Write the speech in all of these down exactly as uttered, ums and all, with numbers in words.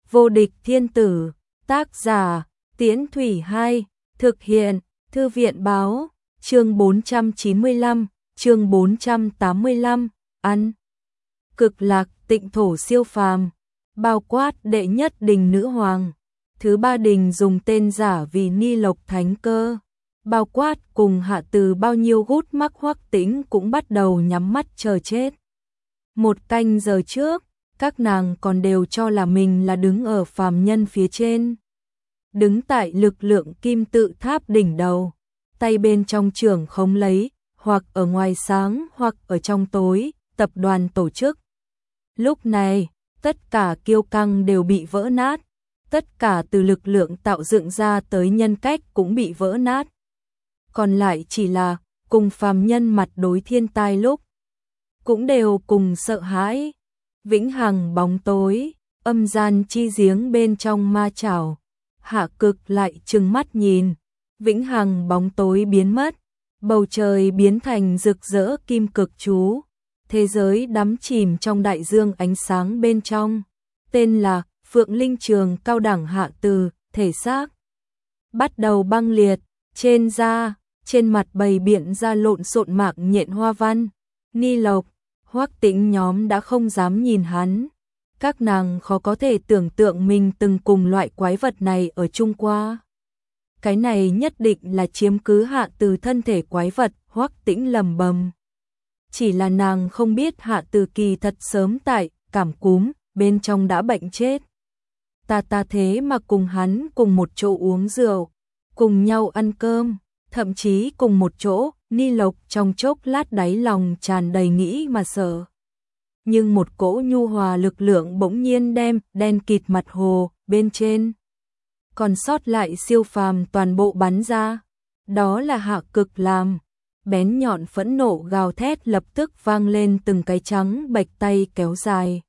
Vô địch thiên tử, tác giả, Tiễn Thủy Hai, thực hiện, Thư viện báo, chương bốn trăm chín mươi lăm, chương bốn trăm tám mươi lăm, ăn. Cực lạc tịnh thổ siêu phàm, bao quát đệ nhất đình nữ hoàng, thứ ba đình dùng tên giả vì Ni Lộc Thánh Cơ, bao quát cùng hạ từ bao nhiêu gút mắc Hoắc Tĩnh cũng bắt đầu nhắm mắt chờ chết. Một canh giờ trước, các nàng còn đều cho là mình là đứng ở phàm nhân phía trên. Đứng tại lực lượng kim tự tháp đỉnh đầu, tay bên trong trưởng khống lấy, hoặc ở ngoài sáng hoặc ở trong tối, tập đoàn tổ chức. Lúc này, tất cả kiêu căng đều bị vỡ nát, tất cả từ lực lượng tạo dựng ra tới nhân cách cũng bị vỡ nát. Còn lại chỉ là cùng phàm nhân mặt đối thiên tai lúc, cũng đều cùng sợ hãi. Vĩnh hằng bóng tối, âm gian chi giếng bên trong ma chảo, Hạ Cực lại trừng mắt nhìn, vĩnh hằng bóng tối biến mất, bầu trời biến thành rực rỡ kim cực chú, thế giới đắm chìm trong đại dương ánh sáng bên trong, tên là Phượng Linh Trường cao đẳng hạ từ, thể xác bắt đầu băng liệt, trên da, trên mặt bày biện ra lộn xộn mạc nhện hoa văn. Ni Lộc, Hoắc Tĩnh nhóm đã không dám nhìn hắn. Các nàng khó có thể tưởng tượng mình từng cùng loại quái vật này ở chung qua. Cái này nhất định là chiếm cứ hạ từ thân thể quái vật, Hoắc Tĩnh lầm bầm. Chỉ là nàng không biết hạ từ kỳ thật sớm tại cảm cúm, bên trong đã bệnh chết. Ta ta thế mà cùng hắn cùng một chỗ uống rượu, cùng nhau ăn cơm, thậm chí cùng một chỗ. Ni Lộc trong chốc lát đáy lòng tràn đầy nghĩ mà sợ. Nhưng một cỗ nhu hòa lực lượng bỗng nhiên đem đen kịt mặt hồ bên trên còn sót lại siêu phàm toàn bộ bắn ra. Đó là Hạ Cực làm. Bén nhọn phẫn nộ gào thét lập tức vang lên từng cái trắng bạch tay kéo dài.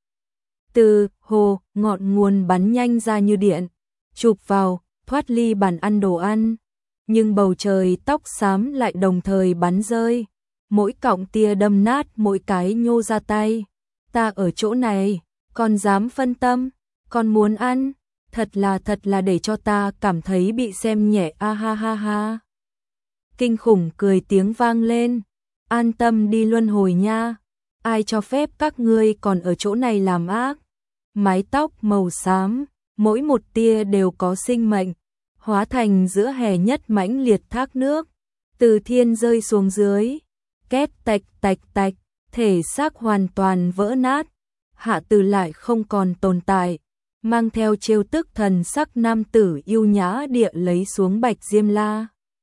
Từ hồ ngọn nguồn bắn nhanh ra như điện, chụp vào, thoát ly bàn ăn đồ ăn. Nhưng bầu trời tóc xám lại đồng thời bắn rơi, mỗi cọng tia đâm nát mỗi cái nhô ra tay. Ta ở chỗ này, còn dám phân tâm, còn muốn ăn, thật là thật là để cho ta cảm thấy bị xem nhẹ, a ha ha ha. Kinh khủng cười tiếng vang lên, an tâm đi luân hồi nha, ai cho phép các ngươi còn ở chỗ này làm ác. Mái tóc màu xám, mỗi một tia đều có sinh mệnh, hóa thành giữa hè nhất mãnh liệt thác nước, từ thiên rơi xuống dưới, két tạch tạch tạch, thể xác hoàn toàn vỡ nát. Hạ từ lại không còn tồn tại, mang theo trêu tức thần sắc nam tử yêu nhã địa lấy xuống bạch diêm la.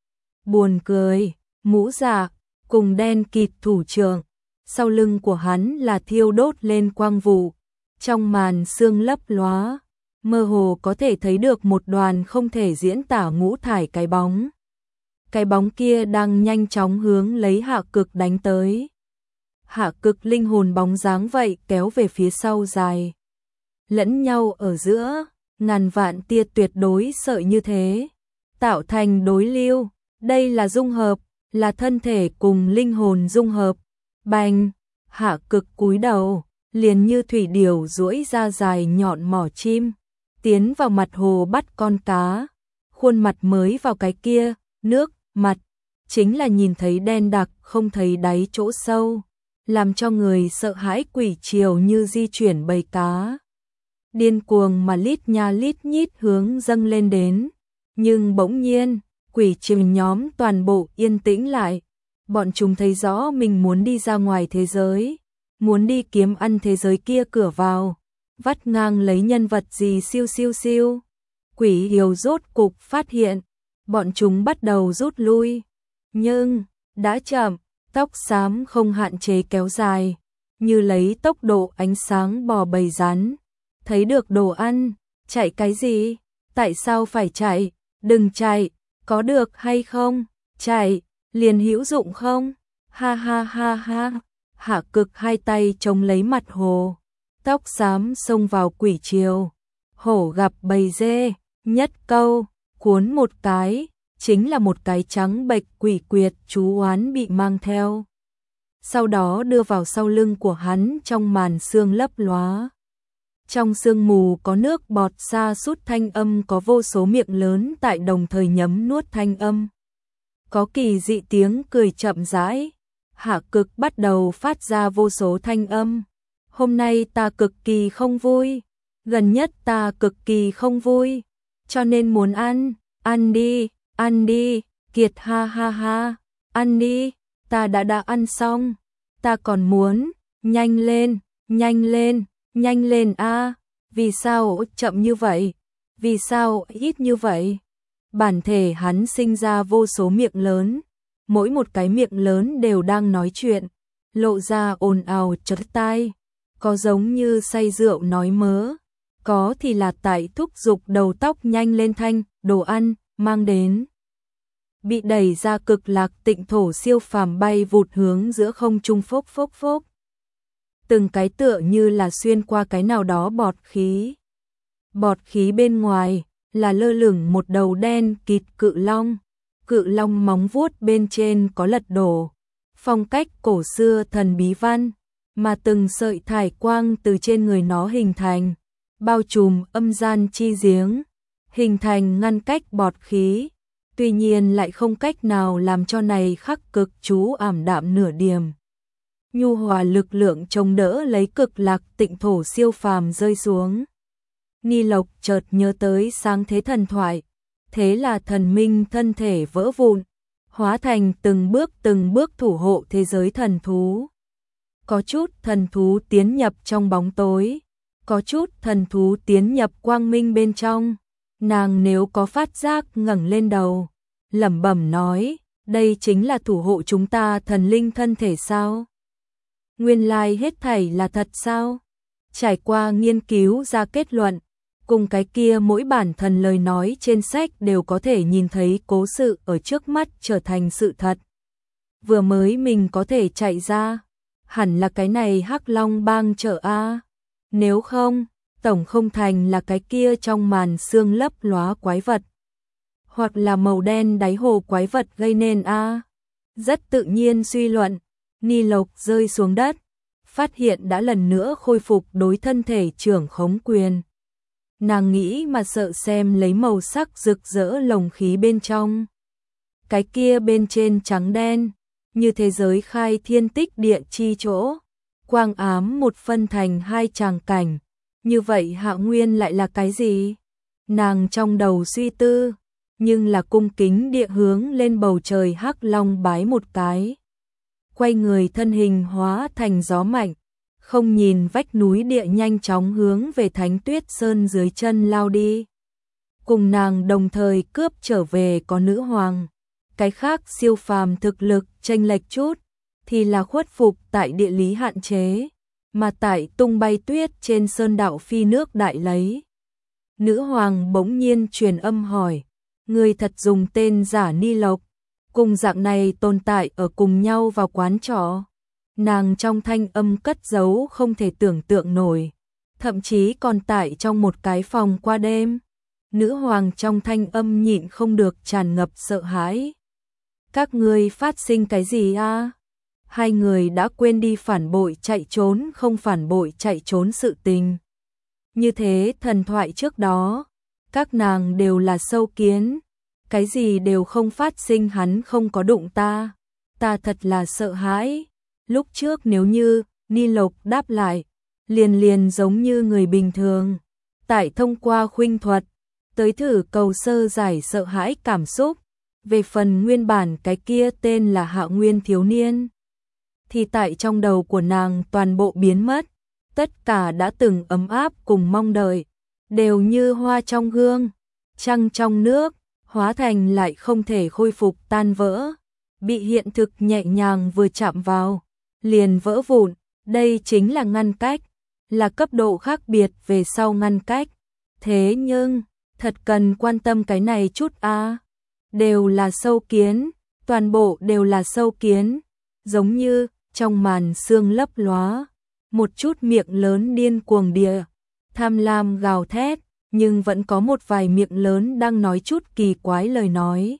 Buồn cười, mũ dạ, cùng đen kịt thủ trưởng, sau lưng của hắn là thiêu đốt lên quang vụ, trong màn sương lấp lóa. Mơ hồ có thể thấy được một đoàn không thể diễn tả ngũ thải cái bóng. Cái bóng kia đang nhanh chóng hướng lấy Hạ Cực đánh tới. Hạ Cực linh hồn bóng dáng vậy kéo về phía sau dài. Lẫn nhau ở giữa, ngàn vạn tia tuyệt đối sợi như thế. Tạo thành đối lưu, đây là dung hợp, là thân thể cùng linh hồn dung hợp. Bành, Hạ Cực cúi đầu, liền như thủy điểu duỗi ra dài nhọn mỏ chim. Tiến vào mặt hồ bắt con cá, khuôn mặt mới vào cái kia, nước, mặt, chính là nhìn thấy đen đặc không thấy đáy chỗ sâu, làm cho người sợ hãi quỷ triều như di chuyển bầy cá. Điên cuồng mà lít nha lít nhít hướng dâng lên đến, nhưng bỗng nhiên, quỷ triều nhóm toàn bộ yên tĩnh lại, bọn chúng thấy rõ mình muốn đi ra ngoài thế giới, muốn đi kiếm ăn thế giới kia cửa vào. Vắt ngang lấy nhân vật gì siêu siêu siêu. Quỷ hiều rốt cục phát hiện, bọn chúng bắt đầu rút lui. Nhưng, đã chậm, tóc xám không hạn chế kéo dài, như lấy tốc độ ánh sáng bò bầy rắn. Thấy được đồ ăn, chạy cái gì? Tại sao phải chạy? Đừng chạy, có được hay không? Chạy, liền hữu dụng không? Ha ha ha ha. Hạ Cực hai tay chống lấy mặt hồ. Tóc xám xông vào quỷ triều, hổ gặp bầy dê, nhất câu, cuốn một cái, chính là một cái trắng bệch quỷ quyệt chú oán bị mang theo. Sau đó đưa vào sau lưng của hắn trong màn sương lấp lóa. Trong sương mù có nước bọt xa sút thanh âm, có vô số miệng lớn tại đồng thời nhấm nuốt thanh âm. Có kỳ dị tiếng cười chậm rãi. Hạ Cực bắt đầu phát ra vô số thanh âm. Hôm nay ta cực kỳ không vui, gần nhất ta cực kỳ không vui, cho nên muốn ăn, ăn đi, ăn đi, Kiệt ha ha ha, ăn đi, ta đã đã ăn xong, ta còn muốn, nhanh lên, nhanh lên, nhanh lên a, vì sao chậm như vậy, vì sao ít như vậy? Bản thể hắn sinh ra vô số miệng lớn, mỗi một cái miệng lớn đều đang nói chuyện, lộ ra ồn ào chói tai, có giống như say rượu nói mớ, có thì là tại thúc giục đầu tóc nhanh lên thanh, đồ ăn, mang đến. Bị đẩy ra cực lạc tịnh thổ siêu phàm bay vụt hướng giữa không trung phốc phốc phốc. Từng cái tựa như là xuyên qua cái nào đó bọt khí. Bọt khí bên ngoài là lơ lửng một đầu đen kịt cự long. Cự long móng vuốt bên trên có lật đổ. Phong cách cổ xưa thần bí văn, mà từng sợi thải quang từ trên người nó hình thành, bao trùm âm gian chi giếng, hình thành ngăn cách bọt khí. Tuy nhiên lại không cách nào làm cho này khắc cực chú ảm đạm nửa điểm. Nhu hòa lực lượng chống đỡ lấy cực lạc tịnh thổ siêu phàm rơi xuống. Ni Lộc chợt nhớ tới sáng thế thần thoại, thế là thần minh thân thể vỡ vụn, hóa thành từng bước từng bước thủ hộ thế giới thần thú. Có chút thần thú tiến nhập trong bóng tối, có chút thần thú tiến nhập quang minh bên trong. Nàng nếu có phát giác ngẩng lên đầu, lẩm bẩm nói, đây chính là thủ hộ chúng ta thần linh thân thể sao? Nguyên lai hết thảy là thật sao? Trải qua nghiên cứu ra kết luận, cùng cái kia mỗi bản thần lời nói trên sách đều có thể nhìn thấy cố sự ở trước mắt trở thành sự thật. Vừa mới mình có thể chạy ra, hẳn là cái này Hắc Long bang chợ a. Nếu không, tổng không thành là cái kia trong màn sương lấp lóa quái vật, hoặc là màu đen đáy hồ quái vật gây nên a. Rất tự nhiên suy luận, Ni Lộc rơi xuống đất, phát hiện đã lần nữa khôi phục đối thân thể trưởng khống quyền. Nàng nghĩ mà sợ xem lấy màu sắc rực rỡ lồng khí bên trong. Cái kia bên trên trắng đen, như thế giới khai thiên tích địa chi chỗ, quang ám một phân thành hai tràng cảnh. Như vậy Hạ Nguyên lại là cái gì? Nàng trong đầu suy tư, nhưng là cung kính địa hướng lên bầu trời Hắc Long bái một cái. Quay người thân hình hóa thành gió mạnh, không nhìn vách núi địa nhanh chóng hướng về Thánh Tuyết Sơn dưới chân lao đi. Cùng nàng đồng thời cướp trở về có nữ hoàng. Cái khác siêu phàm thực lực chênh lệch chút, thì là khuất phục tại địa lý hạn chế, mà tại tung bay tuyết trên sơn đạo phi nước đại lấy. Nữ hoàng bỗng nhiên truyền âm hỏi, người thật dùng tên giả Ni Lộc, cùng dạng này tồn tại ở cùng nhau vào quán trọ. Nàng trong thanh âm cất giấu không thể tưởng tượng nổi, thậm chí còn tại trong một cái phòng qua đêm. Nữ hoàng trong thanh âm nhịn không được tràn ngập sợ hãi. Các ngươi phát sinh cái gì a? Hai người đã quên đi phản bội chạy trốn không phản bội chạy trốn sự tình. Như thế thần thoại trước đó, các nàng đều là sâu kiến, cái gì đều không phát sinh, hắn không có đụng ta, ta thật là sợ hãi. Lúc trước nếu như Ni Lộc đáp lại, liền liền giống như người bình thường, tại thông qua khuynh thuật, tới thử cầu sơ giải sợ hãi cảm xúc. Về phần nguyên bản cái kia tên là Hạ Nguyên thiếu niên, thì tại trong đầu của nàng toàn bộ biến mất, tất cả đã từng ấm áp cùng mong đợi, đều như hoa trong gương, trăng trong nước, hóa thành lại không thể khôi phục tan vỡ, bị hiện thực nhẹ nhàng vừa chạm vào, liền vỡ vụn. Đây chính là ngăn cách, là cấp độ khác biệt về sau ngăn cách. Thế nhưng, thật cần quan tâm cái này chút a. À. Đều là sâu kiến, toàn bộ đều là sâu kiến, giống như trong màn sương lấp lóa, một chút miệng lớn điên cuồng địa, tham lam gào thét, nhưng vẫn có một vài miệng lớn đang nói chút kỳ quái lời nói.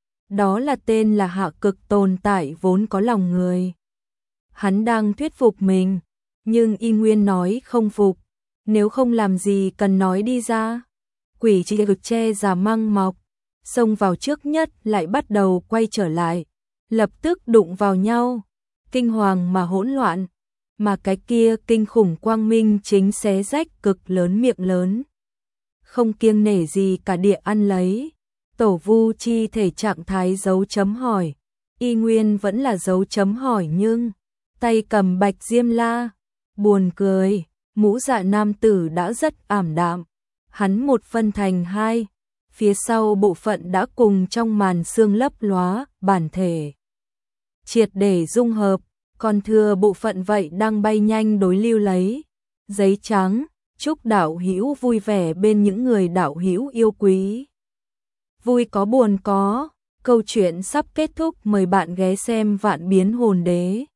Đó là tên là Hạ Cực tồn tại vốn có lòng người. Hắn đang thuyết phục mình, nhưng y nguyên nói không phục, Nếu không làm gì cần nói đi ra. Quỷ chỉ cực che giả măng mọc, xông vào trước nhất lại bắt đầu quay trở lại, lập tức đụng vào nhau, kinh hoàng mà hỗn loạn, mà cái kia kinh khủng quang minh chính xé rách cực lớn miệng lớn, không kiêng nể gì cả địa ăn lấy. Tổ Vu chi thể trạng thái dấu chấm hỏi, y nguyên vẫn là dấu chấm hỏi nhưng tay cầm bạch diêm la, buồn cười, mũ dạ nam tử đã rất ảm đạm, hắn một phân thành hai, phía sau bộ phận đã cùng trong màn sương lấp lóa, bản thể triệt để dung hợp, còn thừa bộ phận vậy đang bay nhanh đối lưu lấy. Giấy trắng, chúc đạo hữu vui vẻ bên những người đạo hữu yêu quý. Vui có buồn có, câu chuyện sắp kết thúc, mời bạn ghé xem Vạn Biến Hồn Đế.